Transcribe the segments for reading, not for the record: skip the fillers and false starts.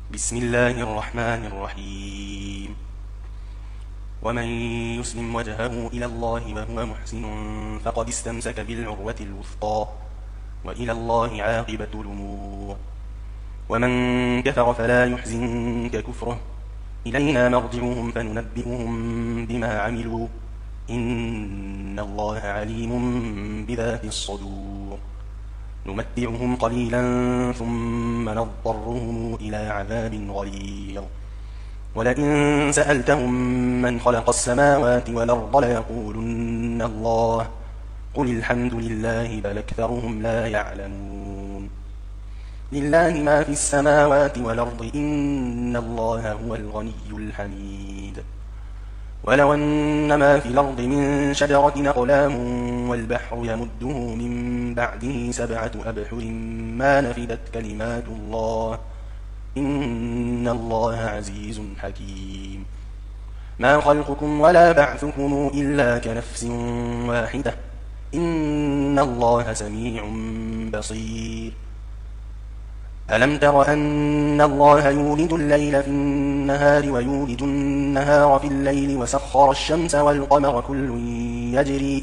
بسم الله الرحمن الرحيم. ومن يسلم وجهه إلى الله وهو محسن فقد استمسك بالعروة الوثقى وإلى الله عاقبة الأمور. ومن كفر فلا يحزنك كفره، إلينا مرجعهم فننبئهم بما عملوا، إن الله عليم بذات الصدور. نمتعهم قليلا ثم نضطرهم إلى عذاب غليظ. ولئن سألتهم من خلق السماوات والأرض ليقولن الله، قل الحمد لله بل أكثرهم لا يعلمون. لله ما في السماوات والأرض، إن الله هو الغني الحميد. ولو أن ما في الأرض من شجرة أقلام والبحر يمده من بعده 7 أبحر ما نفدت كلمات الله، إن الله عزيز حكيم. ما خلقكم ولا بعثكم إلا كنفس واحدة، إن الله سميع بصير. ألم تر أن الله يولد الليل في النهار ويولد النهار في الليل وسخر الشمس والقمر كل يجري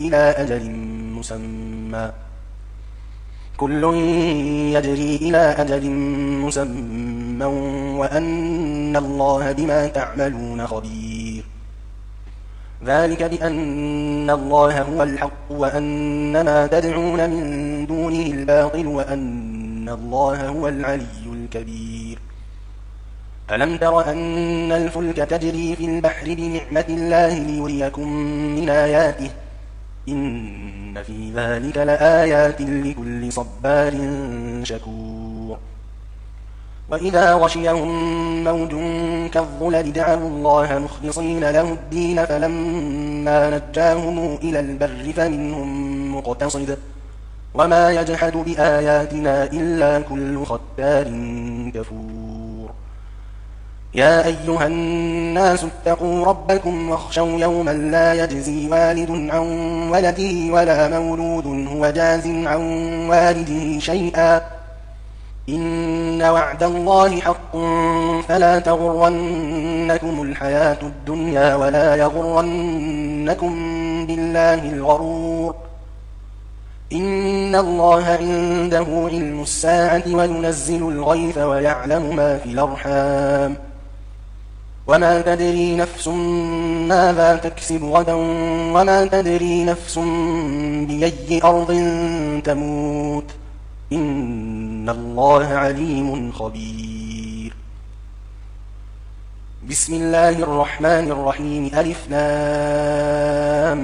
إلى أجل مسمى وأن الله بما تعملون خبير. ذلك بأن الله هو الحق وأن ما تدعون من دونه الباطل وأن الله هو العلي الكبير. ألم تر أن الفلك تجري في البحر بنعمة الله ليريكم من آياته، إن في ذلك لآيات لكل صبار شكور. وإذا غشيهم موج كالظلل دعوا الله مخلصين له الدين فلما نجاهم إلى البر فمنهم مقتصد، وما يجحد بآياتنا إلا كل ختار كفور. يا أيها الناس اتقوا ربكم واخشوا يوما لا يجزي والد عن ولده ولا مولود هو جاز عن والده شيئا، إن وعد الله حق فلا تغرنكم الحياة الدنيا ولا يغرنكم بالله الغرور. إن الله عنده علم الساعة وينزل الغيث ويعلم ما في الأرحام، وما تدري نفس ماذا تكسب غدا وما تدري نفس بأي أرض تموت، إن الله عليم خبير. بسم الله الرحمن الرحيم. ألف لام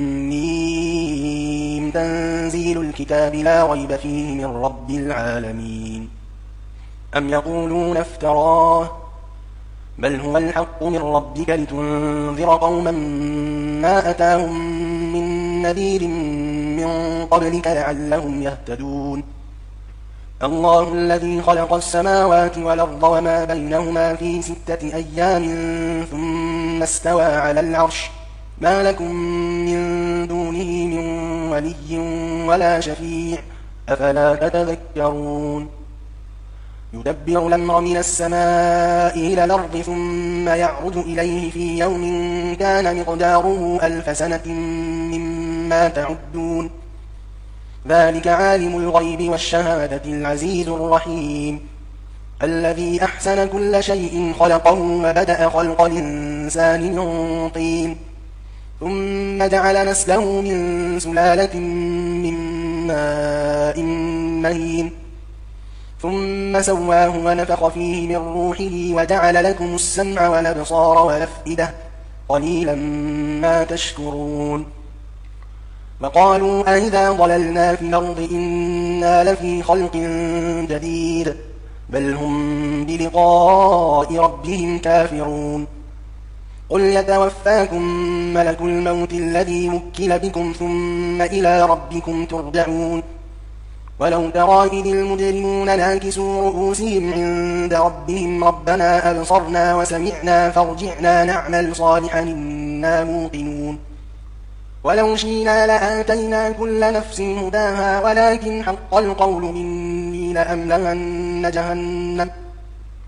ميم. تنزيل الكتاب لا ريب فيه من رب العالمين. أم يقولون افتراه، بل هو الحق من ربك لتنذر قوما ما أتاهم من نذير من قبلك لعلهم يهتدون. الله الذي خلق السماوات والأرض وما بينهما في 6 أيام ثم استوى على العرش، ما لكم من دونه من ولي ولا شفيع، أفلا تتذكرون. يدبر الأمر من السماء إلى الأرض ثم يعرج إليه في يوم كان مقداره 1000 سنة مما تعدون. ذلك عالم الغيب والشهادة العزيز الرحيم، الذي أحسن كل شيء خلقه وبدأ خلق الإنسان من طين، ثم جعل نسله من سلالة من ماء مهين، ثم سواه ونفخ فيه من روحه وجعل لكم السمع والأبصار والأفئدة، قليلا ما تشكرون. وقالوا أئذا ضللنا في الأرض إنا لفي خلق جديد، بل هم بلقاء ربهم كافرون. قل يتوفاكم ملك الموت الذي وكل بكم ثم إلى ربكم ترجعون. ولو ترى إذ المجرمون ناكسوا رؤوسهم عند ربهم ربنا أبصرنا وسمعنا فارجعنا نعمل صالحا إنا موقنون. ولو شئنا لآتينا كل نفس هداها ولكن حق القول مني لأملأن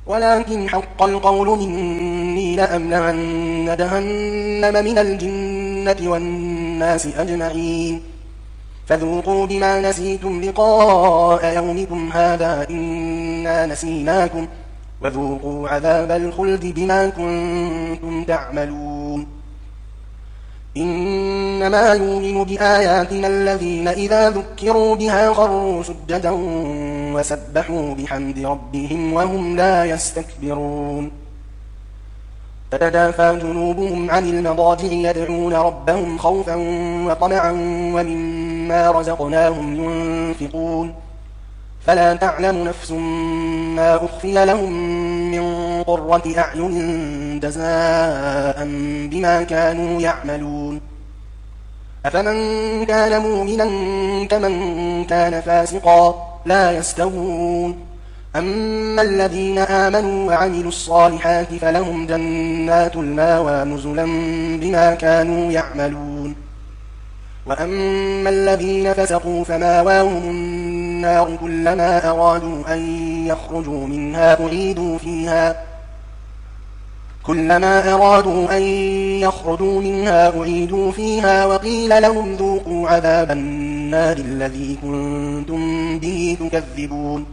ولكن حق القول مني لأملأن جهنم من الجنة والناس أجمعين فذوقوا بما نسيتم لقاء يومكم هذا إنا نسيناكم وذوقوا عذاب الخلد بما كنتم تعملون إنما يؤمن بآياتنا الذين إذا ذكروا بها خروا سجدا وسبحوا بحمد ربهم وهم لا يستكبرون تتجافى جنوبهم عن المضاجع يدعون ربهم خوفا وطمعا ومما رزقناهم ينفقون فلا تعلم نفس ما أخفي لهم من قرة أعين جزاء بما كانوا يعملون أفمن كان مؤمنا كمن كان فاسقا لا يستوون أما الذين آمنوا وعملوا الصالحات فلهم جنات الماوى نزلا بما كانوا يعملون وأما الذين فسقوا فماواهم النار كلما أرادوا أن يخرجوا منها أعيدوا فيها وقيل لهم ذوقوا عذاب النار الذي كنتم به تكذبون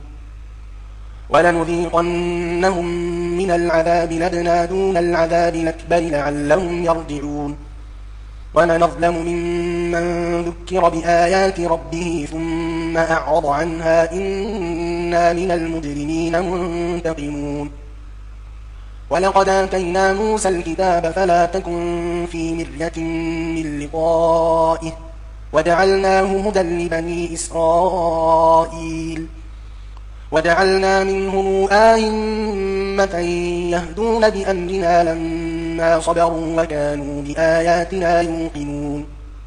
ولنذيقنهم من العذاب الأدنى دون العذاب الأكبر لعلهم يرجعون ومن أظلم ممن ذكر بآيات ربه ثم أعرض عنها إنا من المجرمين منتقمون ولقد آتينا موسى الكتاب فلا تكن في مرية من لقائه وجعلناه هدى لبني إسرائيل وجعلنا منهم أئمة يهدون بأمرنا لما صبروا وكانوا بآياتنا يوقنون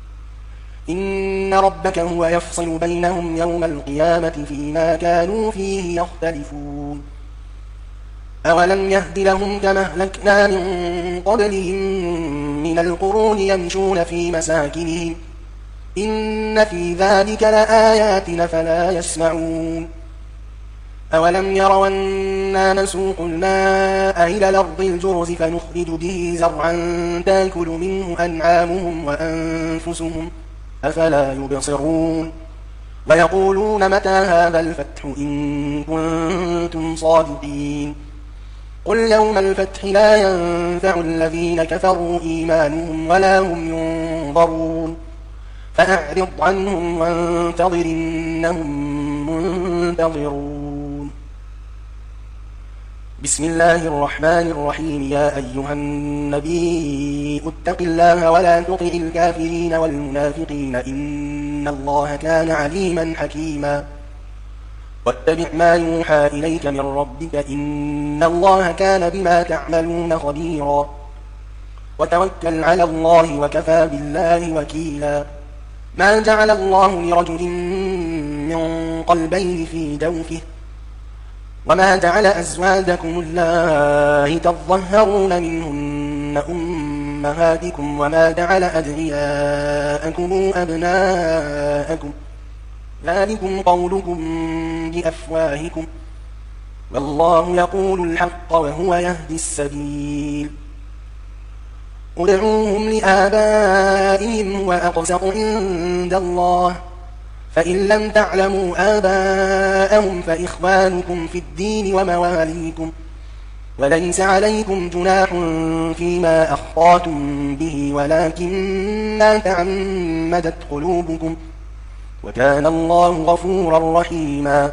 إن ربك هو يفصل بينهم يوم القيامة فيما كانوا فيه يختلفون أولم يهد لهم كما أهلكنا من قبلهم من القرون يمشون في مساكنهم إن في ذلك لآيات فلا يسمعون أولم يروا أنا نسوق الماء إلى الأرض الجرز فنخرج به زرعا تأكل منه أنعامهم وأنفسهم أفلا يبصرون ويقولون متى هذا الفتح إن كنتم صادقين قل يوم الفتح لا ينفع الذين كفروا إيمانهم ولا هم ينظرون فأعرض عنهم وانتظر إنهم منتظرون بسم الله الرحمن الرحيم يا أيها النبي اتق الله ولا تطع الكافرين والمنافقين إن الله كان عليما حكيما واتبع ما يوحى إليك من ربك إن الله كان بما تعملون خبيرا وتوكل على الله وكفى بالله وكيلا ما جعل الله لرجل من قلبين في جوفه وما جعل أزواجكم اللائي تظهرون منهن أمهاتكم وما جعل أدعياءكم أبناءكم ذلكم قولكم بأفواهكم والله يقول الحق وهو يهدي السبيل ادعوهم لآبائهم هو أقسط عند الله فإن لم تعلموا آباءهم فإخوانكم في الدين ومواليكم وليس عليكم جناح فيما أخطأتم به ولكن ما تعمدت قلوبكم وكان الله غفورا رحيما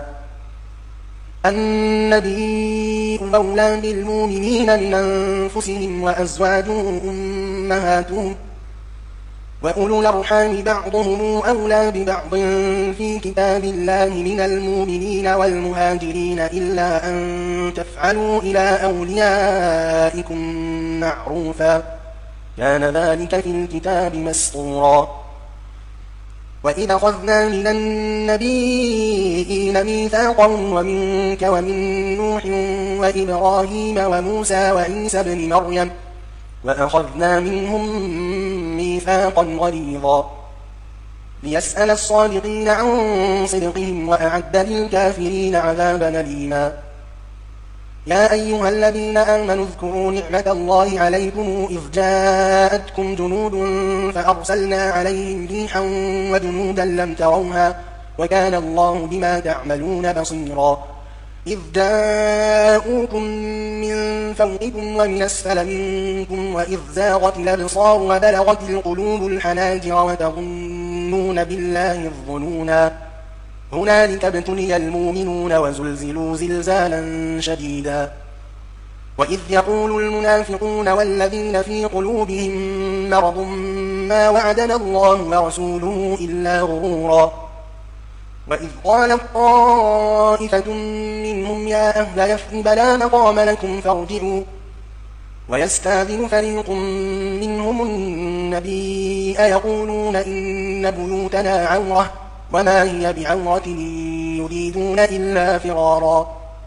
النبي أولى بالمؤمنين من أنفسهم وأزواجهم أمهاتهم وأولو الأرحام بعضهم أولى ببعض في كتاب الله من المؤمنين والمهاجرين إلا أن تفعلوا إلى أوليائكم معروفا كان ذلك في الكتاب مسطورا وإذا أخذنا من النبيين ميثاقهم ومنك ومن نوح وإبراهيم وموسى وعيسى بن مريم وأخذنا منهم ميثاقا غليظا ليسأل الصادقين عن صدقهم وأعد للكافرين عذابا أليما يا أيها الذين آمنوا اذكروا نعمة الله عليكم إذ جاءتكم جنود فأرسلنا عليهم ريحا وجنودا لم تروها وكان الله بما تعملون بصيرا إذ جاءوكم من فوقكم ومن أسفل منكم وإذ زاغت الأبصار وبلغت القلوب الحناجر وتظنون بالله الظنونا هنالك ابتلي المؤمنون وزلزلوا زلزالا شديدا وإذ يقول المنافقون والذين في قلوبهم مرض ما وعدنا الله ورسوله إلا غرورا وإذ قالت طائفة منهم يا أهل يثرب لا مقام لكم فارجعوا ويستأذن فريق منهم النبي يقولون إن بيوتنا عورة وما هي بعورة يريدون إلا فرارا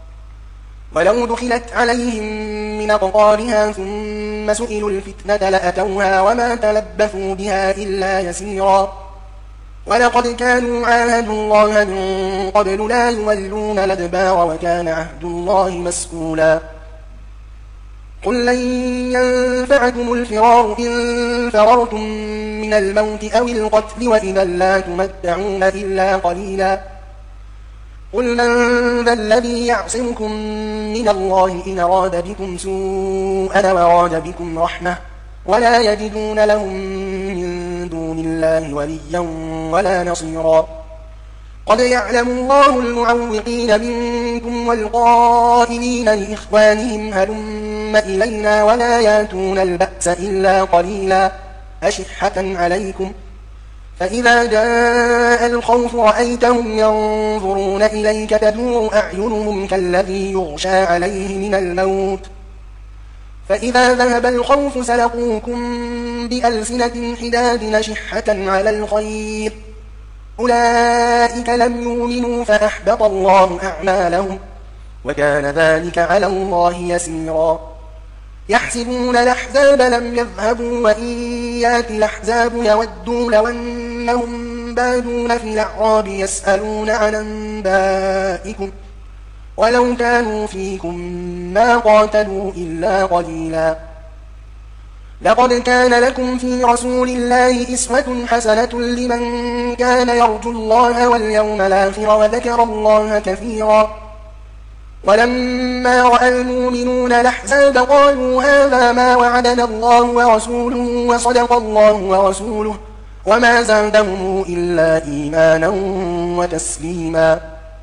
ولو دخلت عليهم من أقطارها ثم سئلوا الفتنة لأتوها وما تلبثوا بها إلا يسيرا ولقد كانوا عاهدوا الله من قبل لا يولون الأدبار وكان عهد الله مسئولا قل لن ينفعكم الفرار إن فررتم من الموت أو القتل وإذا لا تمتعون إلا قليلا قل من ذا الذي يعصمكم من الله إن أراد بكم سوءا وأراد بكم رحمة ولا يجدون لهم من دون الله وليا ولا نصيرا قد يعلم الله المعوقين منكم والقائلين لإخوانهم هلم إلينا ولا ياتون البأس إلا قليلا أشحة عليكم فإذا جاء الخوف رأيتهم ينظرون إليك تدور أعينهم كالذي يغشى عليه من الموت فإذا ذهب الخوف سلقوكم بألسنة حداد أشحة على الخير أولئك لم يؤمنوا فأحبط الله أعمالهم وكان ذلك على الله يسيرا يحسبون الأحزاب لم يذهبوا وإن يأتي الأحزاب يودوا لو أنهم بادون في الأعراب يسألون عن أنبائكم ولو كانوا فيكم ما قاتلوا إلا قليلا لقد كان لكم في رسول الله أسوة حسنة لمن كان يرجو الله واليوم الآخر وذكر الله كثيرا ولما رأى المؤمنون الأحزاب قالوا هذا ما وعدنا الله ورسوله وصدق الله ورسوله وما زادهم إلا إيمانا وتسليما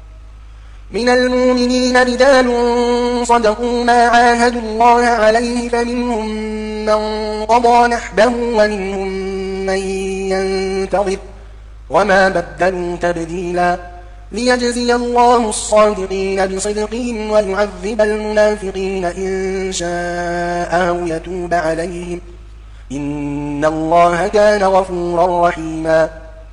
من المؤمنين رجال صدقوا ما عاهدوا الله عليه فمنهم من قضى نحبه ومنهم من ينتظر وما بدلوا تبديلا ليجزي الله الصادقين بصدقهم ويعذب المنافقين إن شاء أو يتوب عليهم إن الله كان غفورا رحيما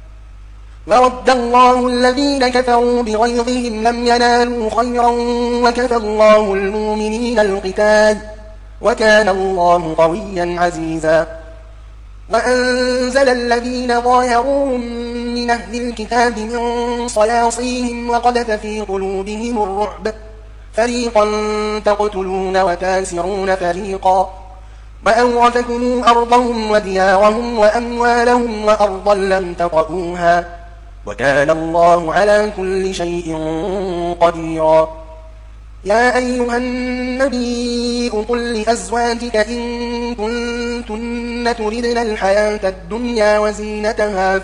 ورد الله الذين كفروا بغيظهم لم ينالوا خيرا وكفى الله المؤمنين القتال وكان الله قويا عزيزا وأنزل الذين ظاهروهم من أهل الكتاب من صياصيهم وقذف في قلوبهم الرعب فريقا تقتلون وتاسرون فريقا وأورثكم أرضهم وديارهم وأموالهم وأرضا لم تطئوها وكان الله على كل شيء قديرا يا أيها النبي قل لأزواجك إن كنتن تردن الحياة الدنيا وزينتها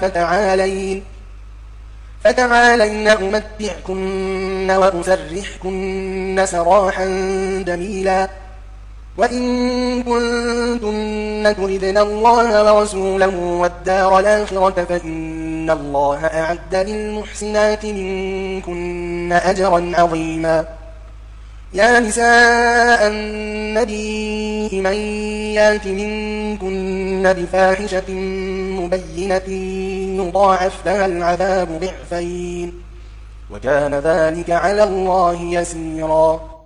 فتعالين أمتعكن وأسرحكن سراحا جميلا وإن كنتن تردن الله ورسوله والدار الآخرة فإن الله أعد للمحسنات منكن أجرا عظيما يا نساء النبي من يات منكن بفاحشة مبينة يضاعف لها العذاب ضعفين وكان ذلك على الله يسيرا